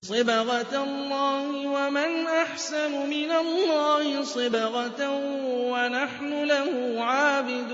صِبْغَةَ اللَّهِ ۖ وَمَنْ أَحْسَنُ مِنَ اللَّهِ صِبْغَةً ۖ وَنَحْنُ لَهُ عَابِدُونَ